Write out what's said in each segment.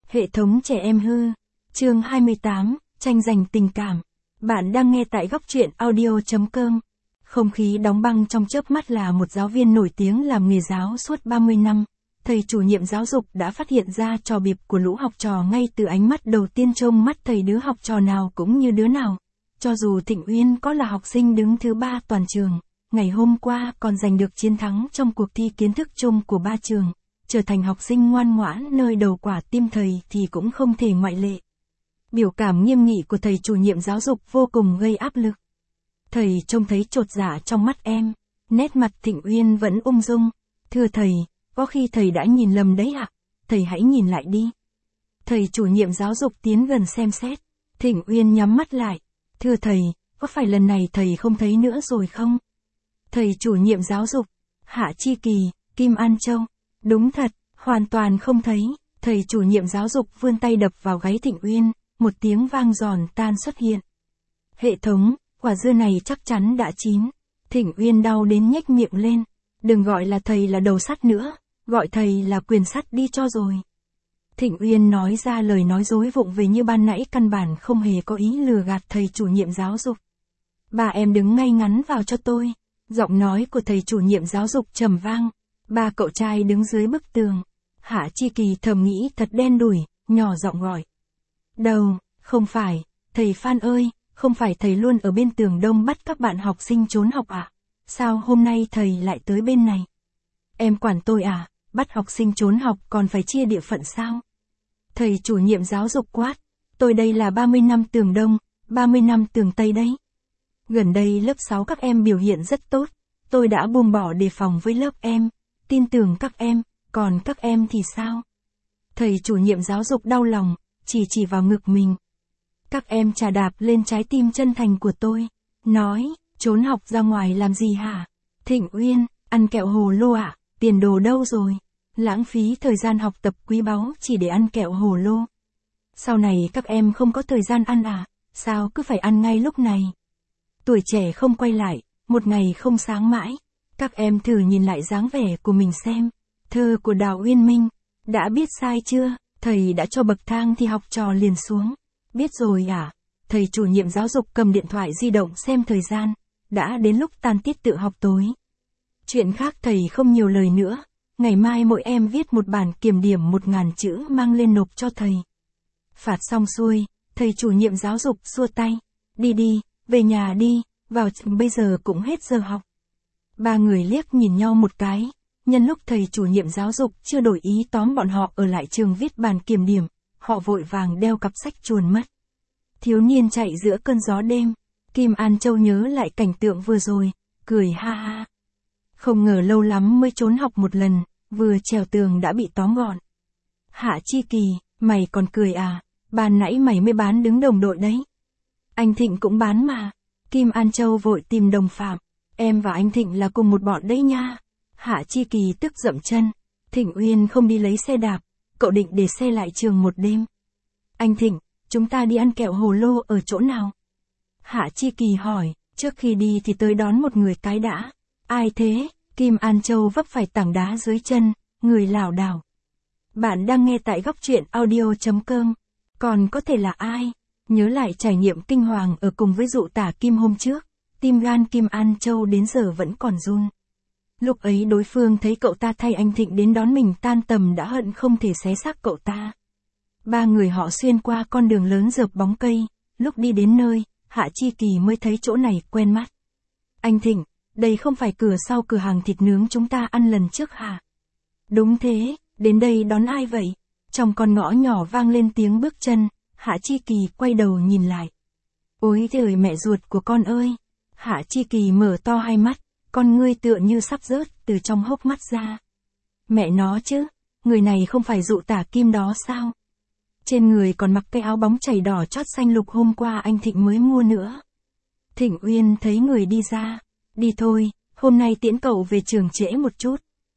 Hệ thống trẻ em hư. Chương 28, tranh giành tình cảm. Bạn đang nghe tại góc truyện audio.com. Không khí đóng băng trong chớp mắt là một giáo viên nổi tiếng làm nghề giáo suốt 30 năm. Thầy chủ nhiệm giáo dục đã phát hiện ra trò bịp của lũ học trò ngay từ ánh mắt đầu tiên trông mắt thầy đứa học trò nào cũng như đứa nào. Cho dù Thịnh Uyên có là học sinh đứng thứ 3 toàn trường, ngày hôm qua còn giành được chiến thắng trong cuộc thi kiến thức chung của 3 trường, trở thành học sinh ngoan ngoãn nơi đầu quả tim thầy thì cũng không thể ngoại lệ. Biểu cảm nghiêm nghị của thầy chủ nhiệm giáo dục vô cùng gây áp lực. Thầy trông thấy chột dạ trong mắt em, nét mặt Thịnh Uyên vẫn ung dung. Thưa thầy, có khi thầy đã nhìn lầm đấy ạ, thầy hãy nhìn lại đi. Thầy chủ nhiệm giáo dục tiến gần xem xét. Thịnh Uyên nhắm mắt lại. Thưa thầy, có phải lần này thầy không thấy nữa rồi không? Thầy chủ nhiệm giáo dục, Hạ Chi Kỳ, Kim An Châu. Đúng thật, hoàn toàn không thấy. Thầy chủ nhiệm giáo dục vươn tay đập vào gáy Thịnh Uyên, một tiếng vang giòn tan xuất hiện. Hệ thống, quả dưa này chắc chắn đã chín. Thịnh Uyên đau đến nhếch miệng lên. Đừng gọi là thầy là đầu sắt nữa, gọi thầy là quyền sắt đi cho rồi. Thịnh Uyên nói ra lời nói dối vụng về như ban nãy căn bản không hề có ý lừa gạt thầy chủ nhiệm giáo dục. Ba em đứng ngay ngắn vào cho tôi. Giọng nói của thầy chủ nhiệm giáo dục trầm vang. Ba cậu trai đứng dưới bức tường. Hạ Chi Kỳ thầm nghĩ thật đen đủi, nhỏ giọng gọi. Đâu, không phải, thầy Phan ơi, không phải thầy luôn ở bên tường đông bắt các bạn học sinh trốn học à? Sao hôm nay thầy lại tới bên này? Em quản tôi à, bắt học sinh trốn học còn phải chia địa phận sao? Thầy chủ nhiệm giáo dục quát, tôi đây là 30 năm tường đông, 30 năm tường tây đấy. Gần đây lớp 6 các em biểu hiện rất tốt, tôi đã buông bỏ đề phòng với lớp em, tin tưởng các em, còn các em thì sao? Thầy chủ nhiệm giáo dục đau lòng, chỉ vào ngực mình. Các em chà đạp lên trái tim chân thành của tôi, nói, trốn học ra ngoài làm gì hả? Thịnh Uyên, ăn kẹo hồ lô ạ, tiền đồ đâu rồi? Lãng phí thời gian học tập quý báu chỉ để ăn kẹo hồ lô. Sau này các em không có thời gian ăn à? Sao cứ phải ăn ngay lúc này? Tuổi trẻ không quay lại, một ngày không sáng mãi. Các em thử nhìn lại dáng vẻ của mình xem. Thơ của Đào Uyên Minh. Đã biết sai chưa? Thầy đã cho bậc thang thì học trò liền xuống. Biết rồi à? Thầy chủ nhiệm giáo dục cầm điện thoại di động xem thời gian. Đã đến lúc tan tiết tự học tối. Chuyện khác thầy không nhiều lời nữa. Ngày mai mỗi em viết một bản kiểm điểm 1000 chữ mang lên nộp cho thầy. Phạt xong xuôi, thầy chủ nhiệm giáo dục xua tay. Đi, về nhà đi, vào trường bây giờ cũng hết giờ học. Ba người liếc nhìn nhau một cái. Nhân lúc thầy chủ nhiệm giáo dục chưa đổi ý tóm bọn họ ở lại trường viết bản kiểm điểm, họ vội vàng đeo cặp sách chuồn mất. Thiếu niên chạy giữa cơn gió đêm. Kim An Châu nhớ lại cảnh tượng vừa rồi, cười ha ha. Không ngờ lâu lắm mới trốn học một lần, vừa trèo tường đã bị tóm gọn. Hạ Chi Kỳ, mày còn cười à, ban nãy mày mới bán đứng đồng đội đấy. Anh Thịnh cũng bán mà. Kim An Châu vội tìm đồng phạm. Em và anh Thịnh là cùng một bọn đấy nha. Hạ Chi Kỳ tức dậm chân. Thịnh Uyên không đi lấy xe đạp, cậu định để xe lại trường một đêm. Anh Thịnh, chúng ta đi ăn kẹo hồ lô ở chỗ nào? Hạ Chi Kỳ hỏi, trước khi đi thì tới đón một người cái đã. Ai thế? Kim An Châu vấp phải tảng đá dưới chân, người lảo đảo. Bạn đang nghe tại góc truyện audio.com. Còn có thể là ai? Nhớ lại trải nghiệm kinh hoàng ở cùng với dụ tả Kim hôm trước, tim gan Kim An Châu đến giờ vẫn còn run. Lúc ấy đối phương thấy cậu ta thay anh Thịnh đến đón mình tan tầm đã hận không thể xé xác cậu ta. Ba người họ xuyên qua con đường lớn rợp bóng cây, lúc đi đến nơi, Hạ Chi Kỳ mới thấy chỗ này quen mắt. Anh Thịnh, đây không phải cửa sau cửa hàng thịt nướng chúng ta ăn lần trước hả? Đúng thế, đến đây đón ai vậy? Trong con ngõ nhỏ vang lên tiếng bước chân, Hạ Chi Kỳ quay đầu nhìn lại. Ôi trời mẹ ruột của con ơi! Hạ Chi Kỳ mở to hai mắt, con ngươi tựa như sắp rớt từ trong hốc mắt ra. Mẹ nó chứ, người này không phải dụ tả Kim đó sao? Trên người còn mặc cái áo bóng chảy đỏ chót xanh lục hôm qua anh Thịnh mới mua nữa. Thịnh Uyên thấy người đi ra. Đi thôi, hôm nay tiễn cậu về trường trễ một chút.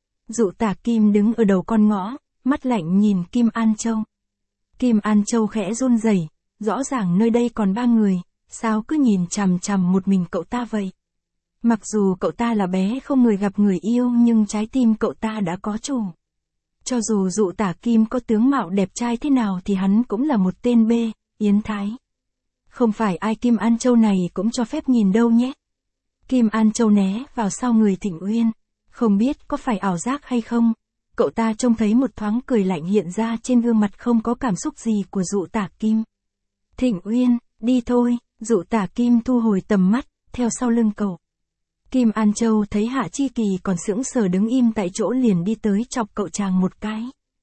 Dụ tả Kim đứng ở đầu con ngõ, mắt lạnh nhìn Kim An Châu. Kim An Châu khẽ run rẩy, rõ ràng nơi đây còn 3 người, sao cứ nhìn chằm chằm một mình cậu ta vậy? Mặc dù cậu ta là bé không người gặp người yêu nhưng trái tim cậu ta đã có chủ. Cho dù dụ tả Kim có tướng mạo đẹp trai thế nào thì hắn cũng là một tên bê, Yến Thái. Không phải ai Kim An Châu này cũng cho phép nhìn đâu nhé. Kim An Châu né vào sau người Thịnh Uyên. Không biết có phải ảo giác hay không, cậu ta trông thấy một thoáng cười lạnh hiện ra trên gương mặt không có cảm xúc gì của dụ tả Kim. Thịnh Uyên, đi thôi, dụ tả Kim thu hồi tầm mắt, theo sau lưng cậu. Kim An Châu thấy Hạ Chi Kỳ còn sững sờ đứng im tại chỗ liền đi tới chọc cậu chàng một cái.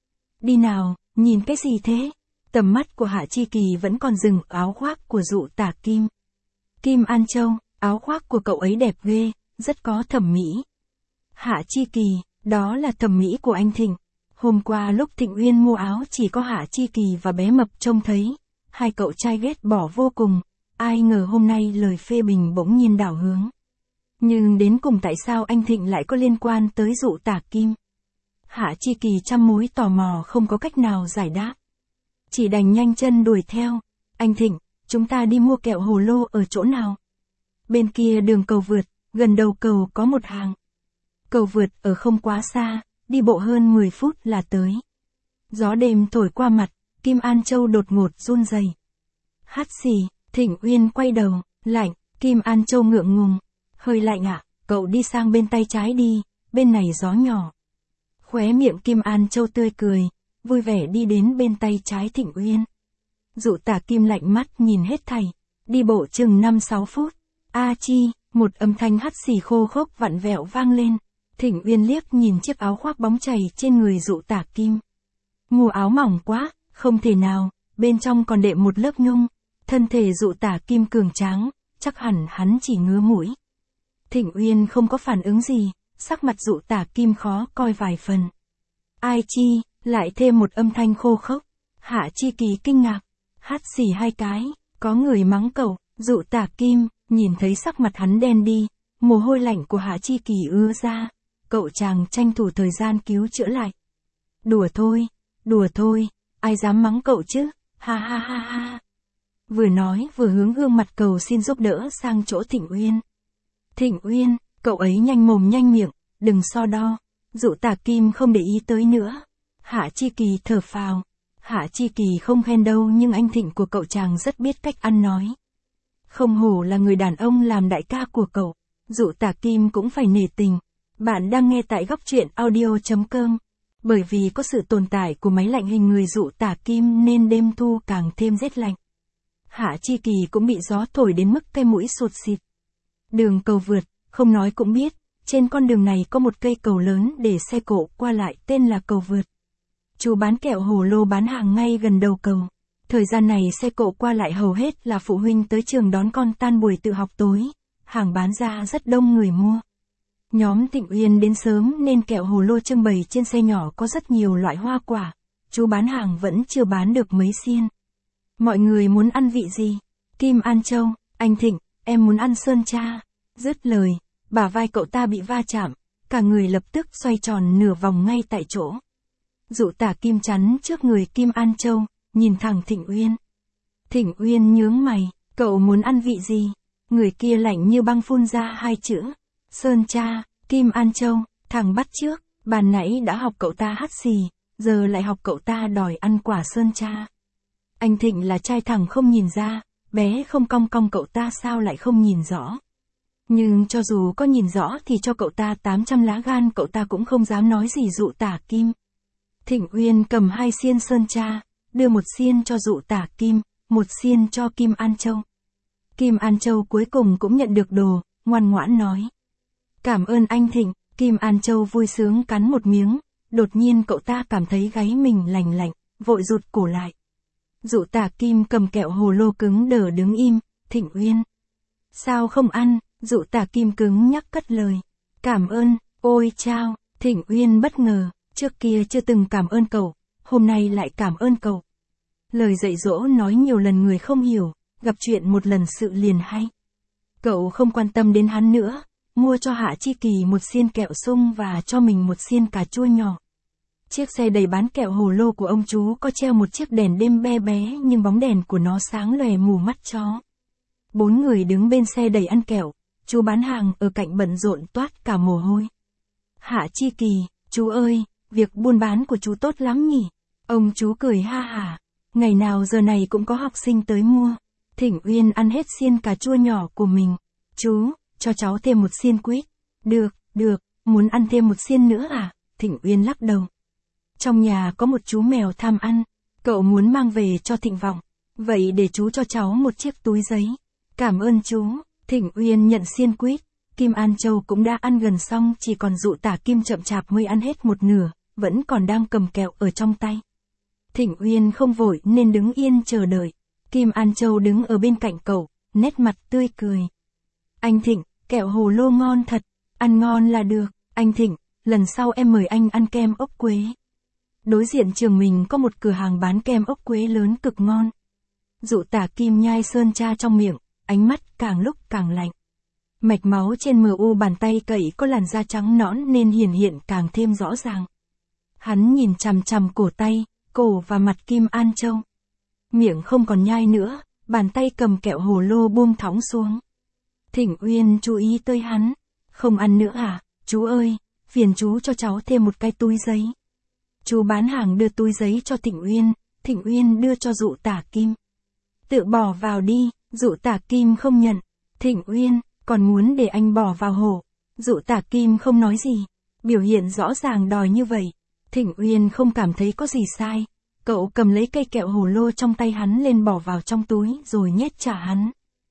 Đi nào, nhìn cái gì thế? Tầm mắt của Hạ Chi Kỳ vẫn còn dừng áo khoác của dụ tả Kim. Kim An Châu, áo khoác của cậu ấy đẹp ghê, rất có thẩm mỹ. Hạ Chi Kỳ, đó là thẩm mỹ của anh Thịnh. Hôm qua lúc Thịnh Uyên mua áo chỉ có Hạ Chi Kỳ và bé Mập trông thấy. Hai cậu trai ghét bỏ vô cùng. Ai ngờ hôm nay lời phê bình bỗng nhiên đảo hướng. Nhưng đến cùng tại sao anh Thịnh lại có liên quan tới dụ tả Kim? Hạ Chi Kỳ trăm mối tò mò không có cách nào giải đáp. Chỉ đành nhanh chân đuổi theo. Anh Thịnh, chúng ta đi mua kẹo hồ lô ở chỗ nào? Bên kia đường cầu vượt, gần đầu cầu có một hàng. Cầu vượt ở không quá xa, đi bộ hơn 10 phút là tới. Gió đêm thổi qua mặt, Kim An Châu đột ngột run rẩy. Hắt xì, Thịnh Uyên quay đầu, lạnh, Kim An Châu ngượng ngùng. Hơi lạnh ạ, cậu đi sang bên tay trái đi, bên này gió nhỏ. Khóe miệng Kim An Châu tươi cười, vui vẻ đi đến bên tay trái Thịnh Uyên. Dụ tả Kim lạnh mắt nhìn hết thảy, đi bộ chừng 5-6 phút. A chi, một âm thanh hắt xì khô khốc vặn vẹo vang lên. Thịnh Uyên liếc nhìn chiếc áo khoác bóng chảy trên người dụ tả Kim. Mua áo mỏng quá, không thể nào, bên trong còn đệm một lớp nhung. Thân thể dụ tả Kim cường tráng, chắc hẳn hắn chỉ ngứa mũi. Thịnh Uyên không có phản ứng gì, sắc mặt dụ tả Kim khó coi vài phần. Ai chi, lại thêm một âm thanh khô khốc. Hạ Chi Kỳ kinh ngạc, hắt xì 2 cái, có người mắng cậu. Dụ tả Kim, nhìn thấy sắc mặt hắn đen đi, mồ hôi lạnh của Hạ Chi Kỳ ứa ra. Cậu chàng tranh thủ thời gian cứu chữa lại. Đùa thôi, ai dám mắng cậu chứ, ha ha ha ha. Vừa nói vừa hướng gương mặt cầu xin giúp đỡ sang chỗ Thịnh Uyên. Thịnh Uyên, cậu ấy nhanh mồm nhanh miệng, đừng so đo. Dụ tả Kim không để ý tới nữa. Hạ Chi Kỳ thở phào. Hạ Chi Kỳ không khen đâu nhưng anh Thịnh của cậu chàng rất biết cách ăn nói. Không hổ là người đàn ông làm đại ca của cậu. Dụ tả Kim cũng phải nể tình. Bạn đang nghe tại góc truyện audio.com. Bởi vì có sự tồn tại của máy lạnh hình người dụ tả Kim nên đêm thu càng thêm rét lạnh. Hạ Chi Kỳ cũng bị gió thổi đến mức cái mũi sụt xịt. Đường cầu vượt, không nói cũng biết, trên con đường này có một cây cầu lớn để xe cộ qua lại tên là cầu vượt. Chú bán kẹo hồ lô bán hàng ngay gần đầu cầu. Thời gian này xe cộ qua lại hầu hết là phụ huynh tới trường đón con tan buổi tự học tối. Hàng bán ra rất đông người mua. Nhóm Thịnh Uyên đến sớm nên kẹo hồ lô trưng bày trên xe nhỏ có rất nhiều loại hoa quả. Chú bán hàng vẫn chưa bán được mấy xiên. Mọi người muốn ăn vị gì? Kim An Châu, anh Thịnh, em muốn ăn sơn cha. Dứt lời, bả vai cậu ta bị va chạm, cả người lập tức xoay tròn nửa vòng ngay tại chỗ. Dụ tả Kim chắn trước người Kim An Châu, nhìn thẳng Thịnh Uyên. Thịnh Uyên nhướng mày, cậu muốn ăn vị gì? Người kia lạnh như băng phun ra 2 chữ. Sơn cha. Kim An Châu, thằng bắt trước, ban nãy đã học cậu ta hắt xì, giờ lại học cậu ta đòi ăn quả sơn cha. Anh Thịnh là trai thẳng không nhìn ra, bé không cong cong cậu ta sao lại không nhìn rõ. Nhưng cho dù có nhìn rõ thì cho cậu ta 800 lá gan cậu ta cũng không dám nói gì dụ tả Kim. Thịnh Uyên cầm 2 xiên sơn cha, đưa 1 xiên cho dụ tả Kim, 1 xiên cho Kim An Châu. Kim An Châu cuối cùng cũng nhận được đồ, ngoan ngoãn nói. Cảm ơn anh Thịnh. Kim An Châu vui sướng cắn một miếng, đột nhiên cậu ta cảm thấy gáy mình lành lạnh, vội rụt cổ lại. Dụ tả Kim cầm kẹo hồ lô cứng đờ đứng im. Thịnh Uyên, sao không ăn? Dụ tả Kim cứng nhắc cất lời. Cảm ơn. Ôi chao. Thịnh Uyên bất ngờ, trước kia chưa từng cảm ơn cậu, hôm nay lại cảm ơn cậu. Lời dạy dỗ nói nhiều lần người không hiểu, gặp chuyện một lần sự liền hay. Cậu không quan tâm đến hắn nữa, mua cho Hạ Chi Kỳ 1 xiên kẹo sung và cho mình 1 xiên cà chua nhỏ. Chiếc xe đầy bán kẹo hồ lô của ông chú có treo một chiếc đèn đêm be bé nhưng bóng đèn của nó sáng lòe mù mắt chó. 4 người đứng bên xe đầy ăn kẹo, chú bán hàng ở cạnh bận rộn toát cả mồ hôi. Hạ Chi Kỳ, chú ơi, việc buôn bán của chú tốt lắm nhỉ? Ông chú cười ha hả. Ngày nào giờ này cũng có học sinh tới mua. Thịnh Uyên ăn hết xiên cà chua nhỏ của mình. Chú, cho cháu thêm một xiên quýt. Được, muốn ăn thêm một xiên nữa à? Thịnh Uyên lắc đầu. Trong nhà có một chú mèo tham ăn. Cậu muốn mang về cho Thịnh Vọng. Vậy để chú cho cháu một chiếc túi giấy. Cảm ơn chú. Thịnh Uyên nhận xiên quýt. Kim An Châu cũng đã ăn gần xong, chỉ còn Dụ Tả Kim chậm chạp mới ăn hết một nửa, vẫn còn đang cầm kẹo ở trong tay. Thịnh Uyên không vội nên đứng yên chờ đợi. Kim An Châu đứng ở bên cạnh cậu, nét mặt tươi cười. Anh Thịnh, kẹo hồ lô ngon thật, ăn ngon là được. Anh Thịnh, lần sau em mời anh ăn kem ốc quế. Đối diện trường mình có một cửa hàng bán kem ốc quế lớn cực ngon. Dụ Tả Kim nhai sơn tra trong miệng, ánh mắt càng lúc càng lạnh. Mạch máu trên mu bàn tay cậy có làn da trắng nõn nên hiển hiện càng thêm rõ ràng. Hắn nhìn chằm chằm cổ tay, cổ và mặt Kim An Châu. Miệng không còn nhai nữa, bàn tay cầm kẹo hồ lô buông thõng xuống. Thịnh Uyên chú ý tới hắn. Không ăn nữa à, chú ơi, phiền chú cho cháu thêm một cái túi giấy. Chú bán hàng đưa túi giấy cho Thịnh Uyên đưa cho Dụ Tả Kim. Tự bỏ vào đi, Dụ Tả Kim không nhận. Thịnh Uyên, còn muốn để anh bỏ vào hổ. Dụ Tả Kim không nói gì, biểu hiện rõ ràng đòi như vậy. Thịnh Uyên không cảm thấy có gì sai. Cậu cầm lấy cây kẹo hồ lô trong tay hắn lên bỏ vào trong túi rồi nhét trả hắn.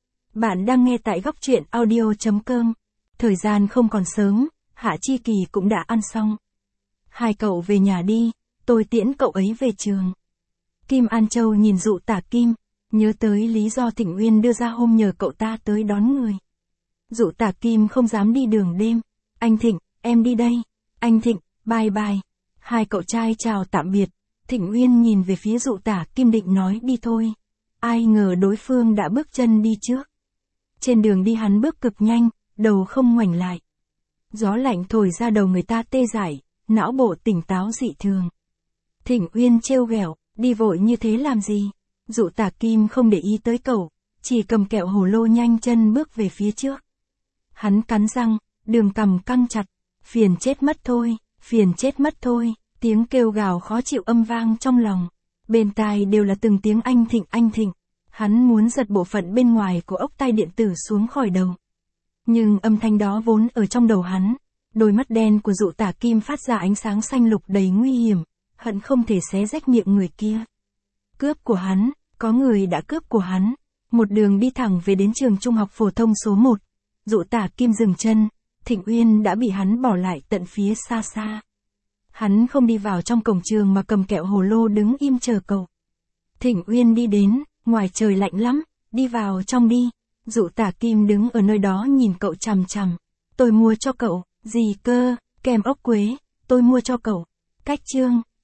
Bạn đang nghe tại góc truyện audio.com. Thời gian không còn sớm, Hạ Chi Kỳ cũng đã ăn xong. Hai cậu về nhà đi, tôi tiễn cậu ấy về trường. Kim An Châu nhìn Dụ Tả Kim, nhớ tới lý do Thịnh Uyên đưa ra hôm nhờ cậu ta tới đón người. Dụ Tả Kim không dám đi đường đêm. Anh Thịnh, em đi đây. Anh Thịnh, bye bye. Hai cậu trai chào tạm biệt. Thịnh Uyên nhìn về phía Dụ Tả Kim định nói đi thôi. Ai ngờ đối phương đã bước chân đi trước. Trên đường đi hắn bước cực nhanh, đầu không ngoảnh lại. Gió lạnh thổi ra đầu người ta tê dại, não bộ tỉnh táo dị thường. Thịnh Uyên trêu ghẹo, đi vội như thế làm gì? Dụ Tả Kim không để ý tới cậu, chỉ cầm kẹo hồ lô nhanh chân bước về phía trước. Hắn cắn răng, đường cằm căng chặt. Phiền chết mất thôi, tiếng kêu gào khó chịu âm vang trong lòng. Bên tai đều là từng tiếng anh Thịnh. Hắn muốn giật bộ phận bên ngoài của ốc tai điện tử xuống khỏi đầu. Nhưng âm thanh đó vốn ở trong đầu hắn. Đôi mắt đen của Dụ Tả Kim phát ra ánh sáng xanh lục đầy nguy hiểm, hận không thể xé rách miệng người kia. Cướp của hắn, có người đã cướp của hắn. Một đường đi thẳng về đến trường trung học phổ thông số 1. Dụ Tả Kim dừng chân, Thịnh Uyên đã bị hắn bỏ lại tận phía xa xa. Hắn không đi vào trong cổng trường mà cầm kẹo hồ lô đứng im chờ cậu. Thịnh Uyên đi đến, ngoài trời lạnh lắm, đi vào trong đi. Dụ Tả Kim đứng ở nơi đó nhìn cậu chằm chằm. Tôi mua cho cậu, gì cơ, kem ốc quế, tôi mua cho cậu. Cách chương.